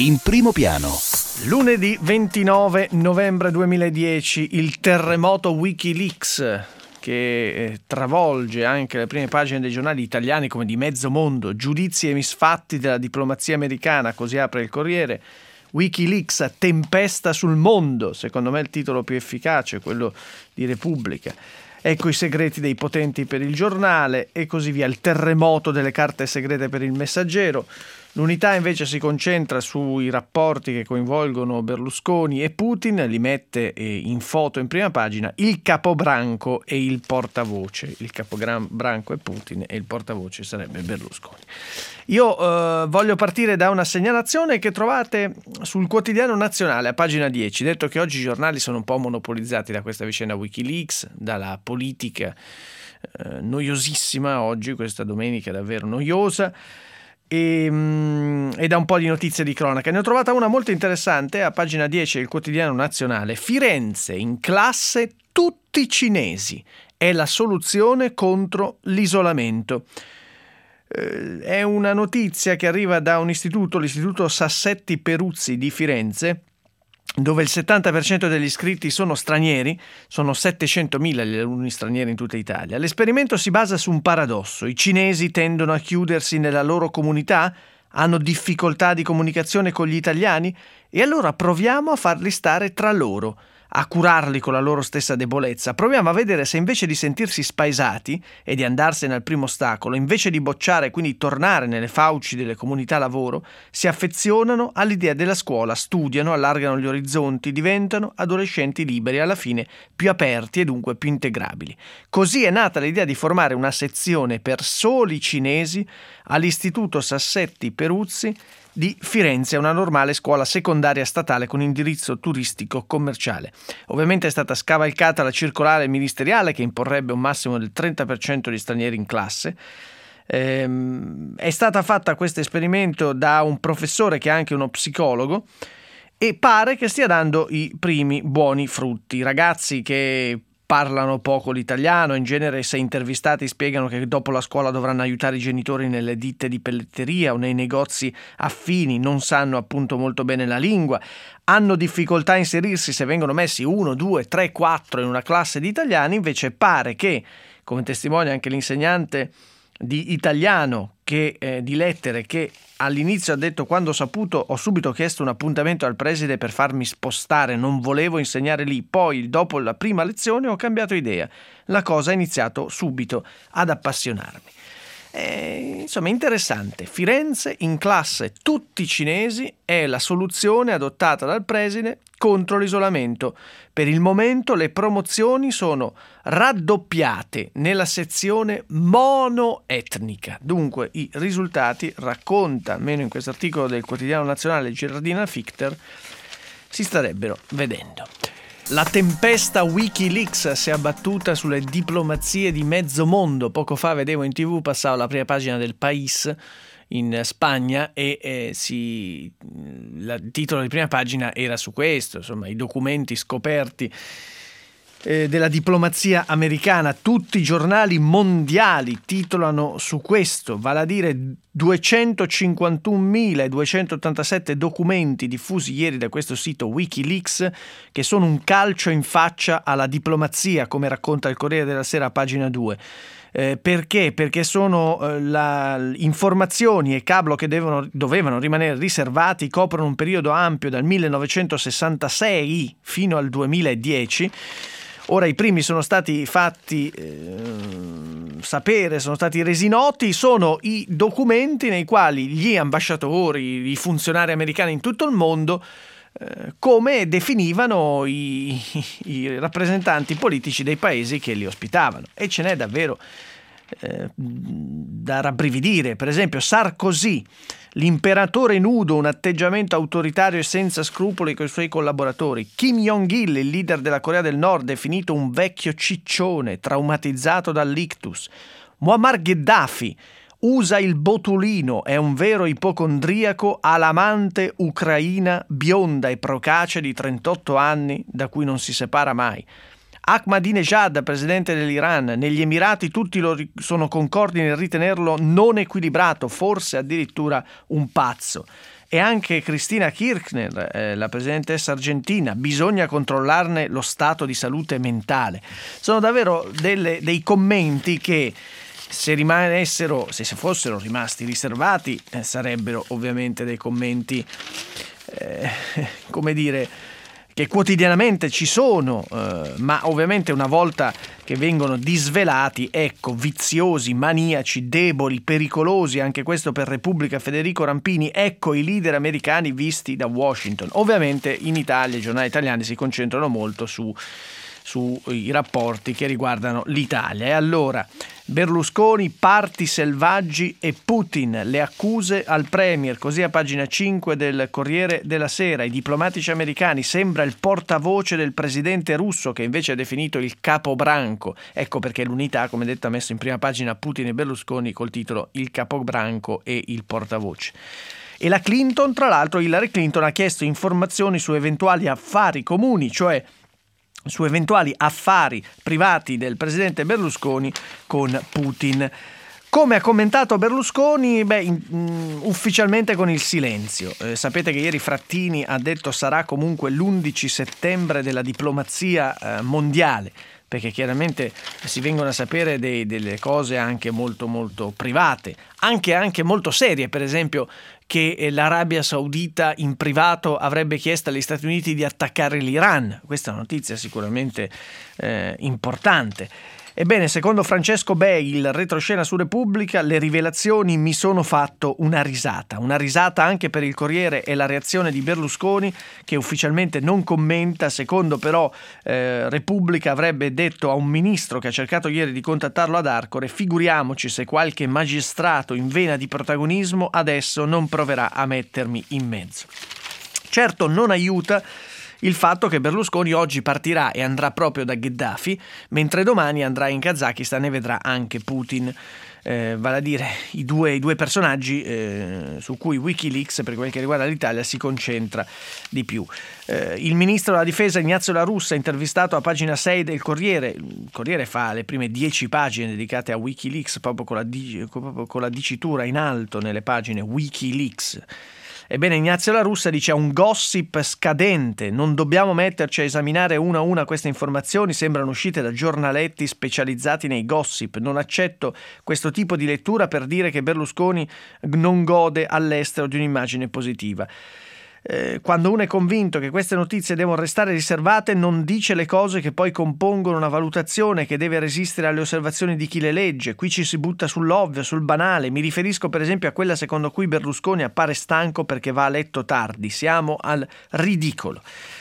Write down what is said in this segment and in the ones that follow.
in primo piano. Lunedì 29 novembre 2010, il terremoto Wikileaks che travolge anche le prime pagine dei giornali italiani come di mezzo mondo. Giudizi e misfatti della diplomazia americana, così apre il Corriere. Wikileaks, tempesta sul mondo, secondo me il titolo più efficace, quello di Repubblica. Ecco i segreti dei potenti per il Giornale e così via. Il terremoto delle carte segrete per il Messaggero. L'Unità invece si concentra sui rapporti che coinvolgono Berlusconi e Putin, li mette in foto in prima pagina il capobranco e il portavoce. Il capobranco è Putin e il portavoce sarebbe Berlusconi. Io voglio partire da una segnalazione che trovate sul Quotidiano Nazionale a pagina 10. Detto che oggi i giornali sono un po' monopolizzati da questa vicenda Wikileaks, dalla politica noiosissima oggi, questa domenica davvero noiosa, e da un po' di notizie di cronaca. Ne ho trovata una molto interessante a pagina 10 del Quotidiano Nazionale. Firenze, in classe tutti cinesi, è la soluzione contro l'isolamento. È una notizia che arriva da un istituto, l'Istituto Sassetti Peruzzi di Firenze, dove il 70% degli iscritti sono stranieri, sono 700.000 gli alunni stranieri in tutta Italia. L'esperimento si basa su un paradosso: i cinesi tendono a chiudersi nella loro comunità, hanno difficoltà di comunicazione con gli italiani e allora proviamo a farli stare tra loro, a curarli con la loro stessa debolezza. Proviamo a vedere se invece di sentirsi spaesati e di andarsene al primo ostacolo, invece di bocciare e quindi tornare nelle fauci delle comunità lavoro, si affezionano all'idea della scuola, studiano, allargano gli orizzonti, diventano adolescenti liberi, alla fine più aperti e dunque più integrabili. Così è nata l'idea di formare una sezione per soli cinesi all'Istituto Sassetti Peruzzi di Firenze, una normale scuola secondaria statale con indirizzo turistico commerciale. Ovviamente è stata scavalcata la circolare ministeriale che imporrebbe un massimo del 30% di stranieri in classe. È stata fatta questo esperimento da un professore che è anche uno psicologo e pare che stia dando i primi buoni frutti. I ragazzi che parlano poco l'italiano, in genere se intervistati spiegano che dopo la scuola dovranno aiutare i genitori nelle ditte di pelletteria o nei negozi affini, non sanno appunto molto bene la lingua, hanno difficoltà a inserirsi se vengono messi 1, 2, 3, 4 in una classe di italiani. Invece pare che, come testimonia anche l'insegnante di italiano di lettere, che all'inizio ha detto: quando ho saputo ho subito chiesto un appuntamento al preside per farmi spostare, non volevo insegnare lì, poi dopo la prima lezione ho cambiato idea, la cosa ha iniziato subito ad appassionarmi. Insomma, interessante. Firenze, in classe tutti cinesi, è la soluzione adottata dal preside contro l'isolamento. Per il momento le promozioni sono raddoppiate nella sezione monoetnica. Dunque i risultati, racconta, almeno in questo articolo del Quotidiano Nazionale Gerardina Fichter, si starebbero vedendo. La tempesta Wikileaks si è abbattuta sulle diplomazie di mezzo mondo. Poco fa vedevo in TV, passava la prima pagina del País in Spagna e il titolo di prima pagina era su questo, insomma, i documenti scoperti della diplomazia americana. Tutti i giornali mondiali titolano su questo, vale a dire 251.287 documenti diffusi ieri da questo sito Wikileaks, che sono un calcio in faccia alla diplomazia, come racconta il Corriere della Sera a pagina 2. Perché? Perché sono informazioni e cablo che dovevano rimanere riservati, coprono un periodo ampio dal 1966 fino al 2010. Ora i primi sono stati fatti sapere, sono stati resi noti, sono i documenti nei quali gli ambasciatori, i funzionari americani in tutto il mondo come definivano i rappresentanti politici dei paesi che li ospitavano, e ce n'è davvero da rabbrividire. Per esempio Sarkozy: l'imperatore nudo, un atteggiamento autoritario e senza scrupoli con i suoi collaboratori. Kim Jong-il, il leader della Corea del Nord, definito un vecchio ciccione traumatizzato dall'ictus. Muammar Gheddafi usa il botulino, è un vero ipocondriaco, ha l'amante ucraina bionda e procace di 38 anni da cui non si separa mai. Ahmadinejad, presidente dell'Iran, negli Emirati tutti sono concordi nel ritenerlo non equilibrato, forse addirittura un pazzo. E anche Cristina Kirchner, la presidentessa argentina, bisogna controllarne lo stato di salute mentale. Sono davvero dei commenti che se fossero rimasti riservati, sarebbero ovviamente dei commenti, come dire, che quotidianamente ci sono, ma ovviamente una volta che vengono disvelati, ecco, viziosi, maniaci, deboli, pericolosi, anche questo per Repubblica Federico Rampini, ecco i leader americani visti da Washington. Ovviamente in Italia i giornali italiani si concentrano molto sui rapporti che riguardano l'Italia. E allora Berlusconi, parti selvaggi e Putin, le accuse al premier, così a pagina 5 del Corriere della Sera. I diplomatici americani, sembra il portavoce del presidente russo che invece è definito il capobranco. Ecco perché l'Unità, come detto, ha messo in prima pagina Putin e Berlusconi col titolo Il capobranco e il portavoce. E la Clinton, tra l'altro, Hillary Clinton ha chiesto informazioni su eventuali affari comuni, cioè su eventuali affari privati del presidente Berlusconi con Putin. Come ha commentato Berlusconi? Ufficialmente con il silenzio. Sapete che ieri Frattini ha detto sarà comunque l'11 settembre della diplomazia mondiale, perché chiaramente si vengono a sapere delle cose anche molto molto private, anche molto serie, per esempio che l'Arabia Saudita in privato avrebbe chiesto agli Stati Uniti di attaccare l'Iran. Questa è una notizia sicuramente importante. Ebbene, secondo Francesco Bei, il retroscena su Repubblica, le rivelazioni mi sono fatto una risata anche per il Corriere e la reazione di Berlusconi che ufficialmente non commenta, secondo però Repubblica avrebbe detto a un ministro che ha cercato ieri di contattarlo ad Arcore: figuriamoci se qualche magistrato in vena di protagonismo adesso non proverà a mettermi in mezzo. Certo non aiuta il fatto che Berlusconi oggi partirà e andrà proprio da Gheddafi, mentre domani andrà in Kazakistan e vedrà anche Putin, vale a dire i due personaggi su cui Wikileaks, per quel che riguarda l'Italia, si concentra di più. Il ministro della difesa Ignazio La Russa, intervistato a pagina 6 del Corriere. Il Corriere fa le prime 10 pagine dedicate a Wikileaks, proprio con la dicitura in alto nelle pagine Wikileaks. Ebbene, Ignazio La Russa dice: un gossip scadente, non dobbiamo metterci a esaminare una a una queste informazioni, sembrano uscite da giornaletti specializzati nei gossip, non accetto questo tipo di lettura per dire che Berlusconi non gode all'estero di un'immagine positiva. Quando uno è convinto che queste notizie devono restare riservate, non dice le cose che poi compongono una valutazione che deve resistere alle osservazioni di chi le legge. Qui ci si butta sull'ovvio, sul banale. Mi riferisco per esempio a quella secondo cui Berlusconi appare stanco perché va a letto tardi. Siamo al ridicolo.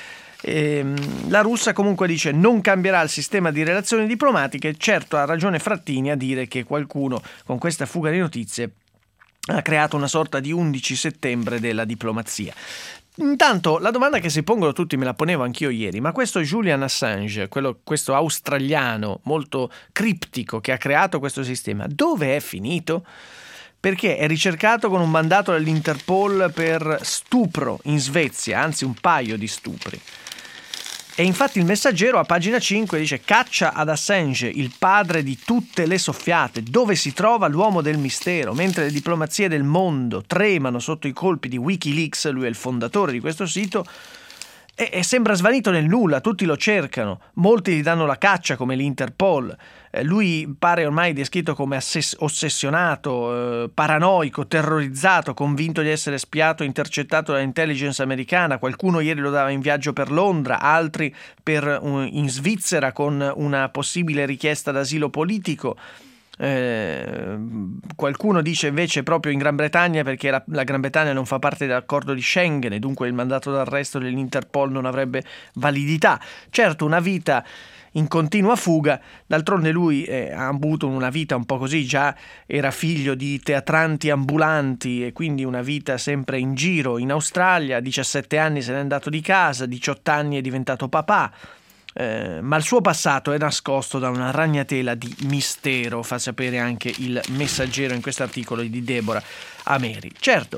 La Russa comunque dice non cambierà il sistema di relazioni diplomatiche. Certo, ha ragione Frattini a dire che qualcuno con questa fuga di notizie ha creato una sorta di 11 settembre della diplomazia. Intanto la domanda che si pongono tutti, me la ponevo anch'io ieri, ma questo Julian Assange, questo australiano molto criptico che ha creato questo sistema, dove è finito? Perché è ricercato con un mandato dell'Interpol per stupro in Svezia, anzi un paio di stupri. E infatti il Messaggero a pagina 5 dice: caccia ad Assange, il padre di tutte le soffiate, dove si trova l'uomo del mistero, mentre le diplomazie del mondo tremano sotto i colpi di Wikileaks, lui è il fondatore di questo sito, e sembra svanito nel nulla, tutti lo cercano, molti gli danno la caccia come l'Interpol, lui pare ormai descritto come ossessionato, paranoico, terrorizzato, convinto di essere spiato e intercettato dall'intelligence americana. Qualcuno ieri lo dava in viaggio per Londra, altri in Svizzera con una possibile richiesta d'asilo politico. Qualcuno dice invece proprio in Gran Bretagna, perché la Gran Bretagna non fa parte dell'accordo di Schengen e dunque il mandato d'arresto dell'Interpol non avrebbe validità. Certo, una vita in continua fuga, d'altronde lui ha avuto una vita un po' così, già era figlio di teatranti ambulanti e quindi una vita sempre in giro in Australia. A 17 anni se n'è andato di casa, a 18 anni è diventato papà. Ma il suo passato è nascosto da una ragnatela di mistero, fa sapere anche il Messaggero in questo articolo di Deborah Ameri. Certo,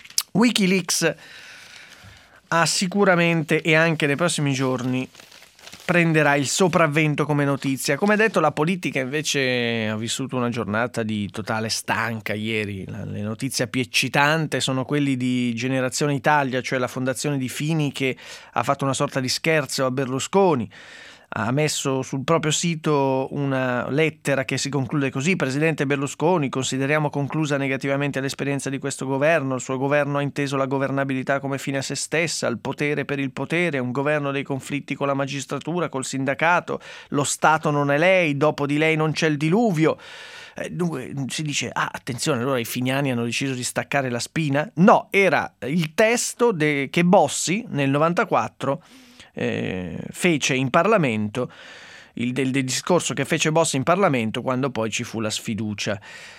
Wikileaks ha sicuramente e anche nei prossimi giorni prenderà il sopravvento come notizia. Come detto, la politica invece ha vissuto una giornata di totale stanca ieri. Le notizie più eccitanti sono quelli di Generazione Italia, cioè la fondazione di Fini che ha fatto una sorta di scherzo a Berlusconi. Ha messo sul proprio sito una lettera che si conclude così: Presidente Berlusconi, consideriamo conclusa negativamente l'esperienza di questo governo. Il suo governo ha inteso la governabilità come fine a se stessa, il potere per il potere, un governo dei conflitti con la magistratura, col sindacato, lo Stato non è lei, dopo di lei non c'è il diluvio. Dunque si dice, attenzione, allora i finiani hanno deciso di staccare la spina? No, era il testo che Bossi nel 94 fece in Parlamento, del discorso che fece Bossi in Parlamento quando poi ci fu la sfiducia.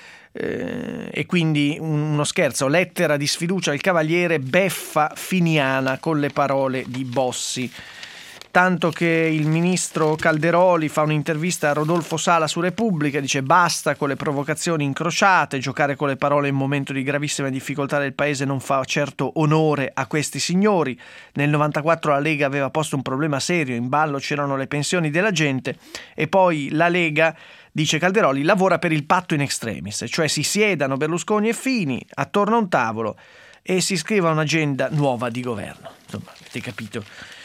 E quindi uno scherzo, lettera di sfiducia al Cavaliere, beffa finiana con le parole di Bossi. Tanto che il ministro Calderoli fa un'intervista a Rodolfo Sala su Repubblica, dice basta con le provocazioni incrociate, giocare con le parole in un momento di gravissima difficoltà del paese non fa certo onore a questi signori. Nel 94 la Lega aveva posto un problema serio, in ballo c'erano le pensioni della gente e poi la Lega, dice Calderoli, lavora per il patto in extremis, cioè si siedano Berlusconi e Fini attorno a un tavolo e si scriva un'agenda nuova di governo. Insomma, avete capito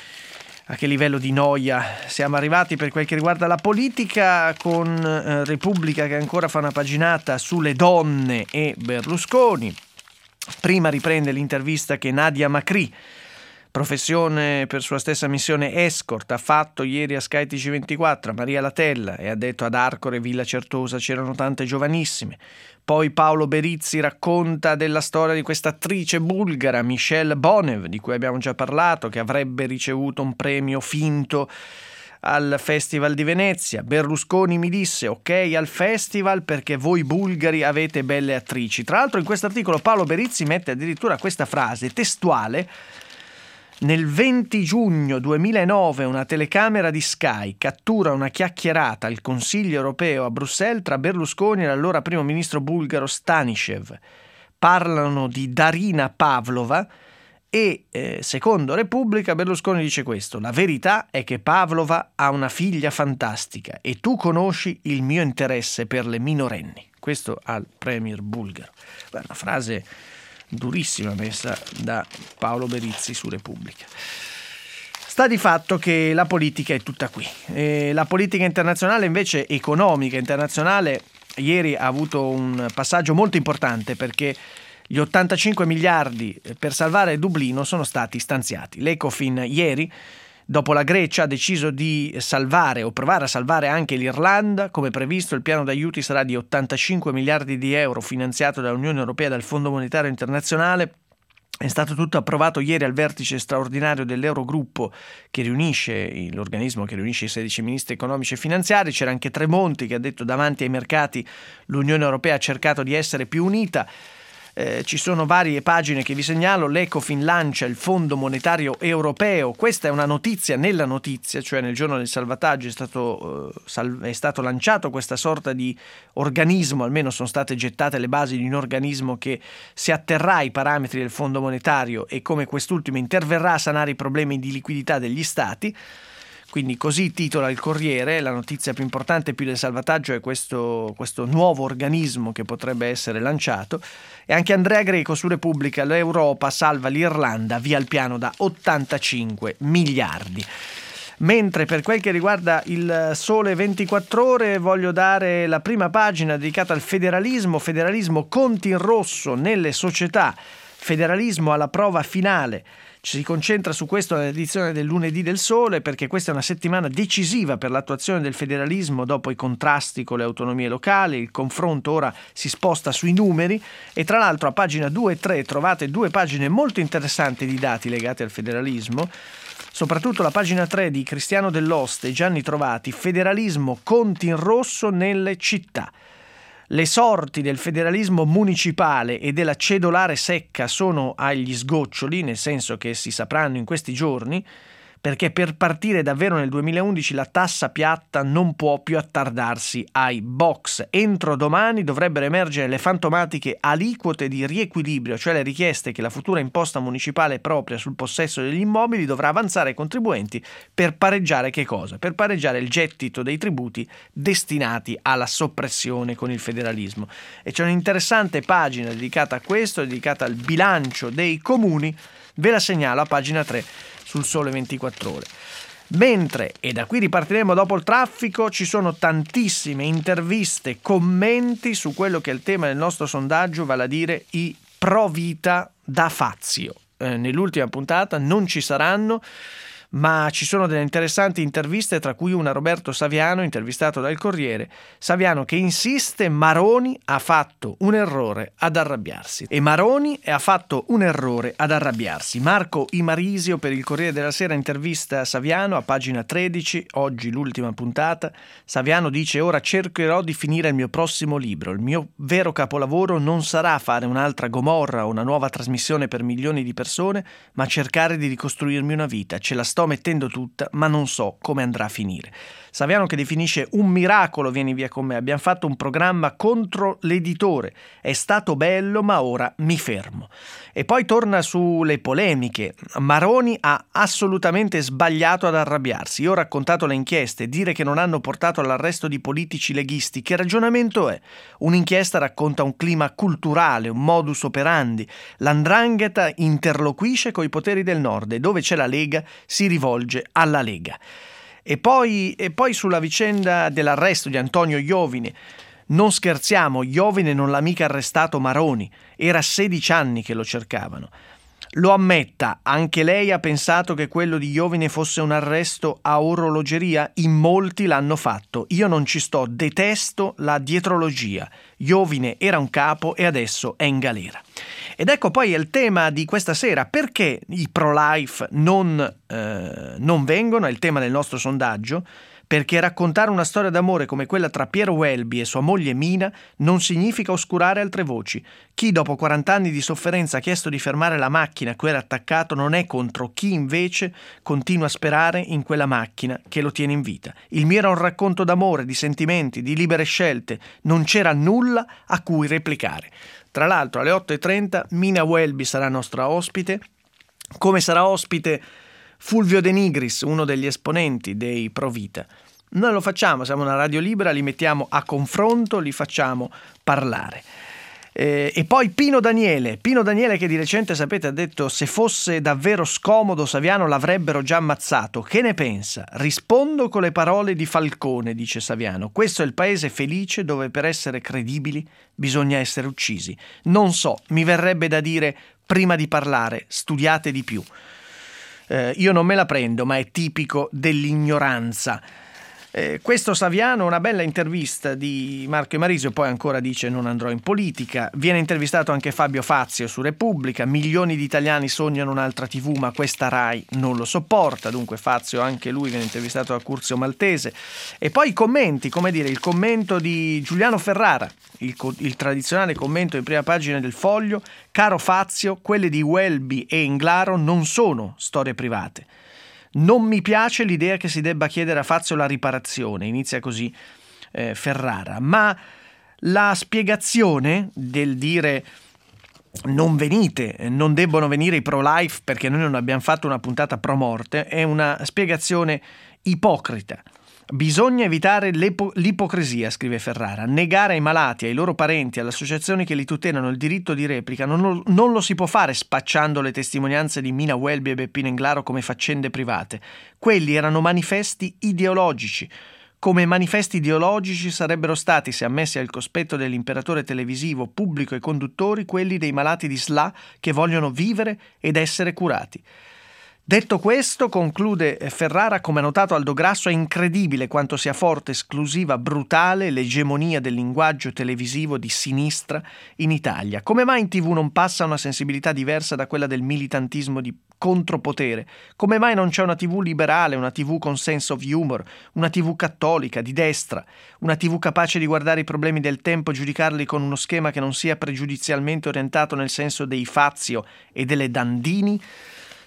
a che livello di noia siamo arrivati per quel che riguarda la politica, con Repubblica che ancora fa una paginata sulle donne e Berlusconi. Prima riprende l'intervista che Nadia Macri, professione per sua stessa missione escort, ha fatto ieri a Sky TG24 a Maria Latella e ha detto ad Arcore e Villa Certosa c'erano tante giovanissime. Poi Paolo Berizzi racconta della storia di questa attrice bulgara, Michelle Bonev, di cui abbiamo già parlato, che avrebbe ricevuto un premio finto al Festival di Venezia. Berlusconi mi disse ok al festival perché voi bulgari avete belle attrici. Tra l'altro in questo articolo Paolo Berizzi mette addirittura questa frase testuale: nel 20 giugno 2009 una telecamera di Sky cattura una chiacchierata al Consiglio europeo a Bruxelles tra Berlusconi e l'allora primo ministro bulgaro Stanishev. Parlano di Darina Pavlova e, secondo Repubblica, Berlusconi dice questo: la verità è che Pavlova ha una figlia fantastica e tu conosci il mio interesse per le minorenni. Questo al premier bulgaro. Beh, una frase durissima messa da Paolo Berizzi su Repubblica. Sta di fatto che la politica è tutta qui. La politica internazionale invece, economica internazionale, ieri ha avuto un passaggio molto importante perché gli 85 miliardi per salvare Dublino sono stati stanziati. L'Ecofin ieri, dopo la Grecia, ha deciso di salvare o provare a salvare anche l'Irlanda. Come previsto, il piano d'aiuti sarà di 85 miliardi di euro finanziato dall'Unione Europea e dal Fondo Monetario Internazionale. È stato tutto approvato ieri al vertice straordinario dell'Eurogruppo, che riunisce l'organismo che riunisce i 16 ministri economici e finanziari. C'era anche Tremonti che ha detto davanti ai mercati l'Unione Europea ha cercato di essere più unita. Ci sono varie pagine che vi segnalo. L'Ecofin lancia il Fondo Monetario Europeo. Questa è una notizia nella notizia, cioè nel giorno del salvataggio è stato lanciato questa sorta di organismo, almeno sono state gettate le basi di un organismo che si atterrà ai parametri del Fondo Monetario e come quest'ultimo interverrà a sanare i problemi di liquidità degli Stati. Quindi così titola il Corriere. La notizia più importante più del salvataggio è questo nuovo organismo che potrebbe essere lanciato. E anche Andrea Greco su Repubblica: l'Europa salva l'Irlanda via il piano da 85 miliardi. Mentre per quel che riguarda il Sole 24 Ore voglio dare la prima pagina dedicata al federalismo conti in rosso nelle società, federalismo alla prova finale. Ci si concentra su questo nell'edizione del lunedì del Sole perché questa è una settimana decisiva per l'attuazione del federalismo dopo i contrasti con le autonomie locali. Il confronto ora si sposta sui numeri e tra l'altro a pagina 2 e 3 trovate due pagine molto interessanti di dati legati al federalismo, soprattutto la pagina 3 di Cristiano Dell'Oste e Gianni Trovati: federalismo conti in rosso nelle città. Le sorti del federalismo municipale e della cedolare secca sono agli sgoccioli, nel senso che si sapranno in questi giorni. perché per partire davvero nel 2011 la tassa piatta non può più attardarsi ai box. Entro domani dovrebbero emergere le fantomatiche aliquote di riequilibrio, cioè le richieste che la futura imposta municipale propria sul possesso degli immobili dovrà avanzare ai contribuenti per pareggiare che cosa? Per pareggiare il gettito dei tributi destinati alla soppressione con il federalismo. E c'è un'interessante pagina dedicata a questo, dedicata al bilancio dei comuni, ve la segnalo a pagina 3 sul Sole 24 Ore. Mentre, e da qui ripartiremo dopo il traffico, ci sono tantissime interviste, commenti su quello che è il tema del nostro sondaggio, vale a dire i pro vita da Fazio. Nell'ultima puntata non ci saranno, ma ci sono delle interessanti interviste, tra cui una a Roberto Saviano, intervistato dal Corriere. Saviano che insiste: Maroni ha fatto un errore ad arrabbiarsi. E Maroni ha fatto un errore ad arrabbiarsi. Marco Imarisio per il Corriere della Sera intervista Saviano a pagina 13, oggi l'ultima puntata. Saviano dice: ora cercherò di finire il mio prossimo libro. Il mio vero capolavoro non sarà fare un'altra Gomorra o una nuova trasmissione per milioni di persone, ma cercare di ricostruirmi una vita. Ce la sto mettendo tutta, ma non so come andrà a finire. Saviano che definisce un miracolo Vieni via con me. Abbiamo fatto un programma contro l'editore. È stato bello, ma ora mi fermo. E poi torna sulle polemiche. Maroni ha assolutamente sbagliato ad arrabbiarsi. Io ho raccontato le inchieste. Dire che non hanno portato all'arresto di politici leghisti, che ragionamento è? Un'inchiesta racconta un clima culturale, un modus operandi. L'Ndrangheta interloquisce coi poteri del nord e dove c'è la Lega si rivolge alla Lega. E poi sulla vicenda dell'arresto di Antonio Iovine. Non scherziamo, Iovine non l'ha mica arrestato Maroni, era 16 anni che lo cercavano. Lo ammetta, anche lei ha pensato che quello di Iovine fosse un arresto a orologeria? In molti l'hanno fatto, io non ci sto, detesto la dietrologia. Iovine era un capo e adesso è in galera. Ed ecco poi il tema di questa sera: perché i pro-life non vengono, è il tema del nostro sondaggio. Perché raccontare una storia d'amore come quella tra Piero Welby e sua moglie Mina non significa oscurare altre voci. Chi dopo 40 anni di sofferenza ha chiesto di fermare la macchina a cui era attaccato non è contro chi invece continua a sperare in quella macchina che lo tiene in vita. Il mio era un racconto d'amore, di sentimenti, di libere scelte. Non c'era nulla a cui replicare. Tra l'altro alle 8:30 Mina Welby sarà nostra ospite, come sarà ospite Fulvio De Nigris, uno degli esponenti dei Pro Vita. Noi lo facciamo, siamo una radio libera, li mettiamo a confronto, li facciamo parlare. E poi Pino Daniele che di recente, sapete, ha detto: se fosse davvero scomodo Saviano l'avrebbero già ammazzato. Che ne pensa? Rispondo con le parole di Falcone, dice Saviano. Questo è il paese felice dove per essere credibili bisogna essere uccisi. Non so, mi verrebbe da dire: prima di parlare studiate di più. Io non me la prendo, ma è tipico dell'ignoranza. Questo Saviano, una bella intervista di Marco Imarisio, poi ancora dice: non andrò in politica. Viene intervistato anche Fabio Fazio su Repubblica. Milioni di italiani sognano un'altra TV, ma questa Rai non lo sopporta. Dunque Fazio, anche lui, viene intervistato da Curzio Maltese. E poi i commenti, come dire, il commento di Giuliano Ferrara, il tradizionale commento in prima pagina del Foglio: caro Fazio, quelle di Welby e Englaro non sono storie private. Non mi piace l'idea che si debba chiedere a Fazio la riparazione, inizia così Ferrara, ma la spiegazione del dire non venite, non debbono venire i pro-life perché noi non abbiamo fatto una puntata pro-morte è una spiegazione ipocrita. Bisogna evitare l'ipocrisia, scrive Ferrara. Negare ai malati, ai loro parenti, alle associazioni che li tutelano il diritto di replica non lo si può fare spacciando le testimonianze di Mina Welby e Beppino Englaro come faccende private. Quelli erano manifesti ideologici. Come manifesti ideologici sarebbero stati, se ammessi al cospetto dell'imperatore televisivo, pubblico e conduttori, quelli dei malati di SLA che vogliono vivere ed essere curati. Detto questo, conclude Ferrara, come ha notato Aldo Grasso, è incredibile quanto sia forte, esclusiva, brutale l'egemonia del linguaggio televisivo di sinistra in Italia. Come mai in TV non passa una sensibilità diversa da quella del militantismo di contropotere? Come mai non c'è una TV liberale, una TV con sense of humor, una TV cattolica, di destra, una TV capace di guardare i problemi del tempo e giudicarli con uno schema che non sia pregiudizialmente orientato nel senso dei Fazio e delle Dandini?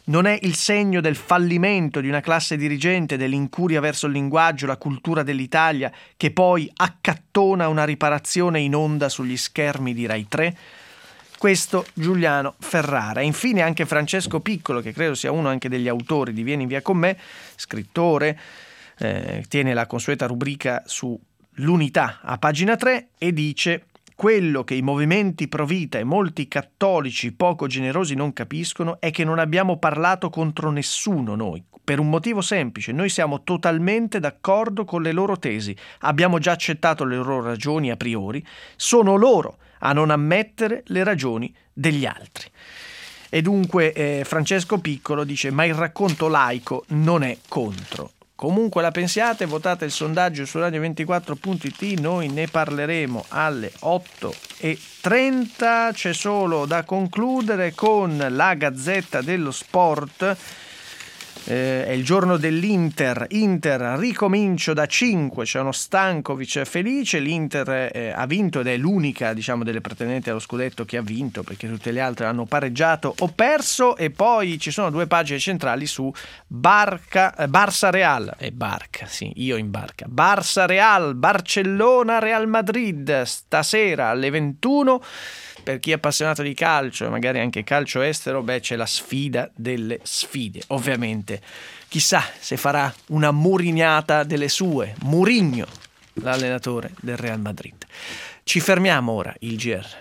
Non è il segno del fallimento di una classe dirigente, dell'incuria verso il linguaggio, la cultura dell'Italia, che poi accattona una riparazione in onda sugli schermi di Rai 3? Questo Giuliano Ferrara. E infine anche Francesco Piccolo, che credo sia uno anche degli autori di Vieni via con me, scrittore, tiene la consueta rubrica sull'unità a pagina 3 e dice: quello che i movimenti pro vita e molti cattolici poco generosi non capiscono è che non abbiamo parlato contro nessuno noi, per un motivo semplice: noi siamo totalmente d'accordo con le loro tesi, abbiamo già accettato le loro ragioni a priori, sono loro a non ammettere le ragioni degli altri. E dunque Francesco Piccolo dice: ma il racconto laico non è contro. Comunque la pensiate, votate il sondaggio su radio24.it, noi ne parleremo alle 8:30. C'è solo da concludere con la Gazzetta dello Sport. È il giorno dell'Inter. Inter, ricomincio da 5. C'è uno Stankovic felice. L'Inter ha vinto ed è l'unica, diciamo, delle pretendenti allo scudetto che ha vinto, perché tutte le altre hanno pareggiato o perso. E poi ci sono 2 pagine centrali su Barça Real e Barca, sì, io in barca. Barça Real, Barcellona Real Madrid stasera alle 21. Per chi è appassionato di calcio e magari anche calcio estero, c'è la sfida delle sfide. Ovviamente, chissà se farà una Murignata delle sue. Mourinho, l'allenatore del Real Madrid. Ci fermiamo ora, il GR.